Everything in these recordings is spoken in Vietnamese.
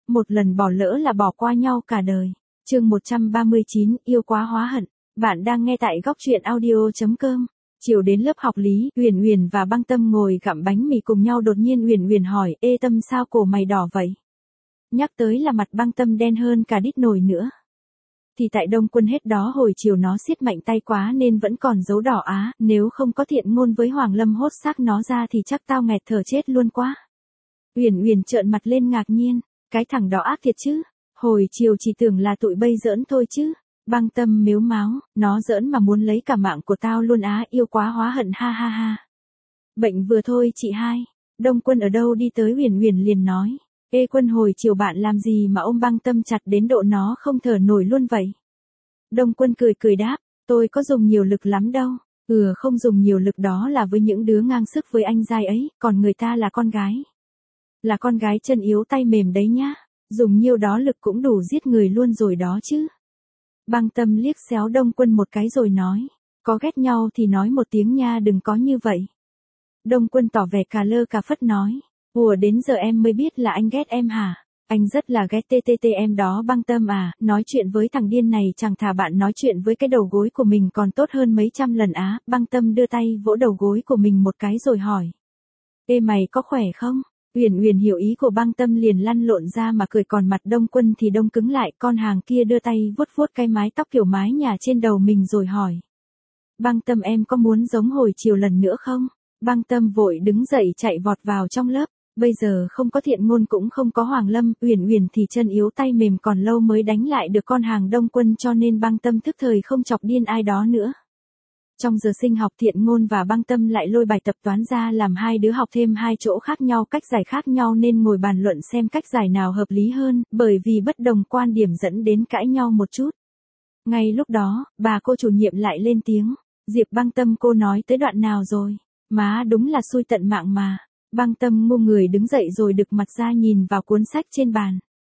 Một lần bỏ lỡ là bỏ qua nhau cả đời. Chương 139, yêu quá hóa hận. Bạn đang nghe tại góc truyện audio.com. Chiều đến lớp học lý, Uyển Uyển và Băng Tâm ngồi gặm bánh mì cùng nhau, đột nhiên Uyển Uyển hỏi: "Ê Tâm, sao cổ mày đỏ vậy?" Nhắc tới là mặt Băng Tâm đen hơn cả đít nồi nữa. Thì tại Đông Quân hết đó, hồi chiều nó siết mạnh tay quá nên vẫn còn dấu đỏ á, nếu không có Thiện Ngôn với Hoàng Lâm hốt xác nó ra thì chắc tao nghẹt thở chết luôn quá. Uyển Uyển trợn mặt lên ngạc nhiên, cái thằng đó ác thiệt chứ, hồi chiều chỉ tưởng là tụi bây giỡn thôi chứ. Băng Tâm mếu máo, nó giỡn mà muốn lấy cả mạng của tao luôn á, yêu quá hóa hận, ha ha ha. Bệnh vừa thôi chị hai. Đông Quân ở đâu đi tới Uyển Uyển liền nói: "Ê Quân, hồi chiều bạn làm gì mà ôm Băng Tâm chặt đến độ nó không thở nổi luôn vậy?" Đông Quân cười cười đáp: "Tôi có dùng nhiều lực lắm đâu. Không dùng nhiều lực đó là với những đứa ngang sức với anh giai ấy, còn người ta là con gái. Là con gái chân yếu tay mềm đấy nhá, dùng nhiêu đó lực cũng đủ giết người luôn rồi đó chứ." Băng Tâm liếc xéo Đông Quân một cái rồi nói: "Có ghét nhau thì nói một tiếng nha, đừng có như vậy." Đông Quân tỏ vẻ cà lơ cà phất nói: "Ủa, đến giờ em mới biết là anh ghét em hả? Anh rất là ghét em đó Băng Tâm à, nói chuyện với thằng điên này chẳng thà bạn nói chuyện với cái đầu gối của mình còn tốt hơn mấy trăm lần á." Băng Tâm đưa tay vỗ đầu gối của mình một cái rồi hỏi: "Ê mày có khỏe không?" Uyển Uyển hiểu ý của Băng Tâm liền lăn lộn ra mà cười, còn mặt Đông Quân thì đông cứng lại, con hàng kia đưa tay vuốt vuốt cái mái tóc kiểu mái nhà trên đầu mình rồi hỏi: "Băng Tâm, em có muốn giống hồi chiều lần nữa không?" Băng Tâm vội đứng dậy chạy vọt vào trong lớp. Bây giờ không có Thiện Ngôn cũng không có Hoàng Lâm, Uyển Uyển thì chân yếu tay mềm, còn lâu mới đánh lại được con hàng Đông Quân, cho nên Băng Tâm thức thời không chọc điên ai đó nữa. Trong giờ sinh học, Thiện Ngôn và Băng Tâm lại lôi bài tập toán ra làm hai đứa học thêm hai chỗ khác nhau, cách giải khác nhau nên ngồi bàn luận xem cách giải nào hợp lý hơn, bởi vì bất đồng quan điểm dẫn đến cãi nhau một chút. Ngay lúc đó, bà cô chủ nhiệm lại lên tiếng: "Diệp Băng Tâm, cô nói tới đoạn nào rồi? Má đúng là xui tận mạng mà." Băng Tâm ngu người đứng dậy rồi đực mặt ra nhìn vào cuốn sách trên bàn.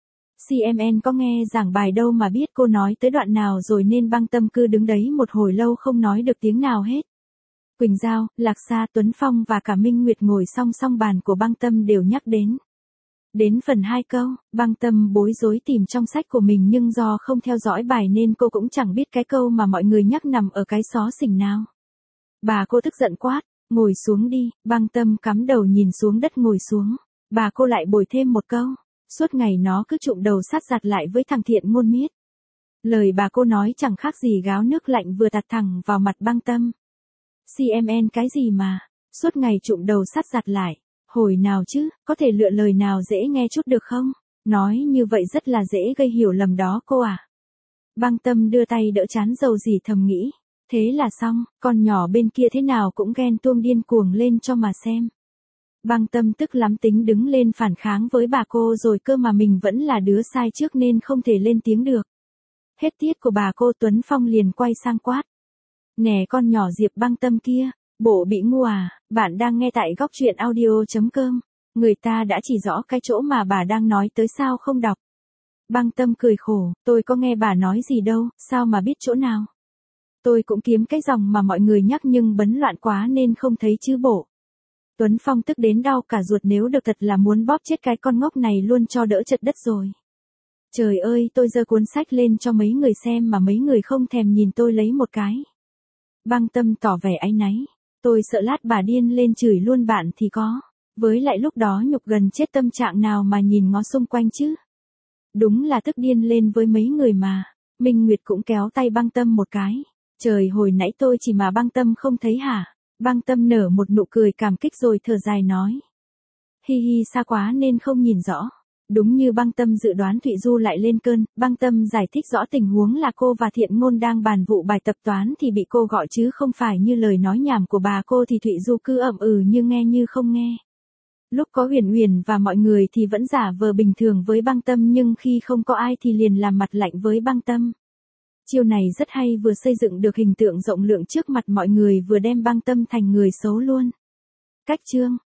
CMN có nghe giảng bài đâu mà biết cô nói tới đoạn nào rồi, nên Băng Tâm cứ đứng đấy một hồi lâu không nói được tiếng nào hết. Quỳnh Giao, Lạc Sa, Tuấn Phong và cả Minh Nguyệt ngồi song song bàn của Băng Tâm đều nhắc đến. Đến phần 2 câu, Băng Tâm bối rối tìm trong sách của mình, nhưng do không theo dõi bài nên cô cũng chẳng biết cái câu mà mọi người nhắc nằm ở cái xó xỉnh nào. Bà cô tức giận quát: "Ngồi xuống đi." Băng Tâm cắm đầu nhìn xuống đất ngồi xuống. Bà cô lại bồi thêm một câu: "Suốt ngày nó cứ trụm đầu sát giặt lại với thằng Thiện Ngôn miết." Lời bà cô nói chẳng khác gì gáo nước lạnh vừa tạt thẳng vào mặt Băng Tâm. CMN cái gì mà suốt ngày trụm đầu sát giặt lại? Hồi nào chứ, có thể lựa lời nào dễ nghe chút được không? Nói như vậy rất là dễ gây hiểu lầm đó cô à. Băng Tâm đưa tay đỡ trán dầu dỉ thầm nghĩ. Thế là xong, con nhỏ bên kia thế nào cũng ghen tuông điên cuồng lên cho mà xem. Băng Tâm tức lắm, tính đứng lên phản kháng với bà cô rồi cơ mà mình vẫn là đứa sai trước nên không thể lên tiếng được. Hết tiết của bà cô, Tuấn Phong liền quay sang quát: "Nè con nhỏ Diệp Băng Tâm kia, bộ bị ngu à?" Bạn đang nghe tại góc truyện audio.com. Người ta đã chỉ rõ cái chỗ mà bà đang nói tới, sao không đọc? Băng Tâm cười khổ: "Tôi có nghe bà nói gì đâu, sao mà biết chỗ nào? Tôi cũng kiếm cái dòng mà mọi người nhắc nhưng bấn loạn quá nên không thấy chứ bộ." Tuấn Phong tức đến đau cả ruột, nếu được thật là muốn bóp chết cái con ngốc này luôn cho đỡ chật đất rồi. Trời ơi, tôi giơ cuốn sách lên cho mấy người xem mà mấy người không thèm nhìn tôi lấy một cái. Băng Tâm tỏ vẻ áy náy: "Tôi sợ lát bà điên lên chửi luôn bạn thì có. Với lại lúc đó nhục gần chết, tâm trạng nào mà nhìn ngó xung quanh chứ." Đúng là tức điên lên với mấy người mà. Minh Nguyệt cũng kéo tay Băng Tâm một cái: "Trời, hồi nãy tôi chỉ mà Băng Tâm không thấy hả?" Băng Tâm nở một nụ cười cảm kích rồi thở dài nói: "Hi hi, xa quá nên không nhìn rõ." Đúng như Băng Tâm dự đoán, Thụy Du lại lên cơn. Băng Tâm giải thích rõ tình huống là cô và Thiện Ngôn đang bàn vụ bài tập toán thì bị cô gọi chứ không phải như lời nói nhảm của bà cô, thì Thụy Du cứ ậm như nghe như không nghe. Lúc có Uyển Uyển và mọi người thì vẫn giả vờ bình thường với Băng Tâm, nhưng khi không có ai thì liền làm mặt lạnh với Băng Tâm. Chiêu này rất hay, vừa xây dựng được hình tượng rộng lượng trước mặt mọi người, vừa đem Băng Tâm thành người xấu luôn. Cách chương